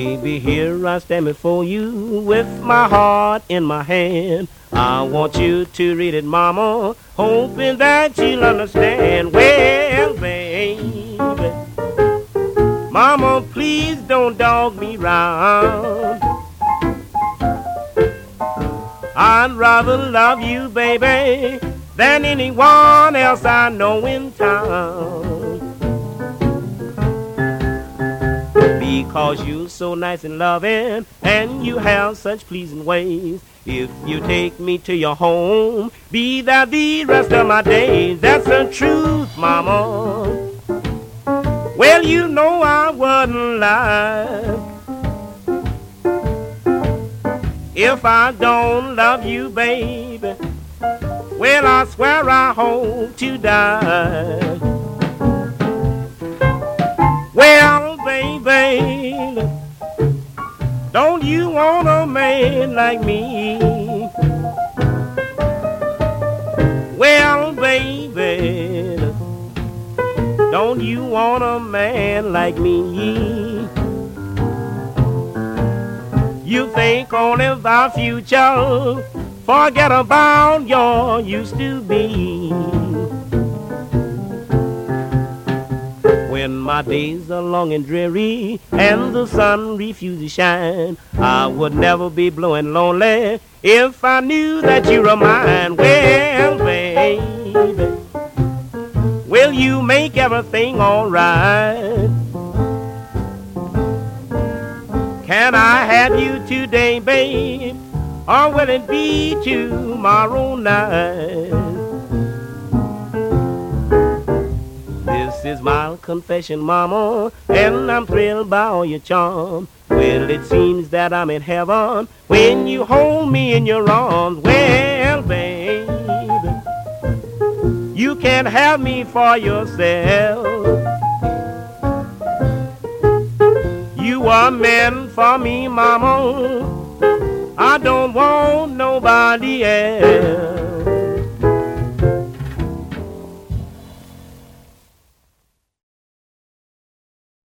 Baby, here I stand before you with my heart in my hand. I want you to read it, mama, hoping that you'll understand. Well, baby, mama, please don't dog me round. I'd rather love you, baby, than anyone else I know in town. Because you're so nice and loving, and you have such pleasing ways. If you take me to your home, be there the rest of my days. That's the truth, mama. Well, you know I wouldn't lie if I don't love you, baby. Well, I swear I hope to die. Well, baby, don't you want a man like me? Well, baby, don't you want a man like me? You think only of our future, forget about your used to be. When my days are long and dreary and the sun refuses to shine, I would never be blue and lonely if I knew that you were mine. Well, baby, will you make everything alright? Can I have you today, babe, or will it be tomorrow night? This is my confession, mama, and I'm thrilled by all your charm. Well, it seems that I'm in heaven when you hold me in your arms. Well, baby, you can't have me for yourself. You are meant for me, mama. I don't want nobody else.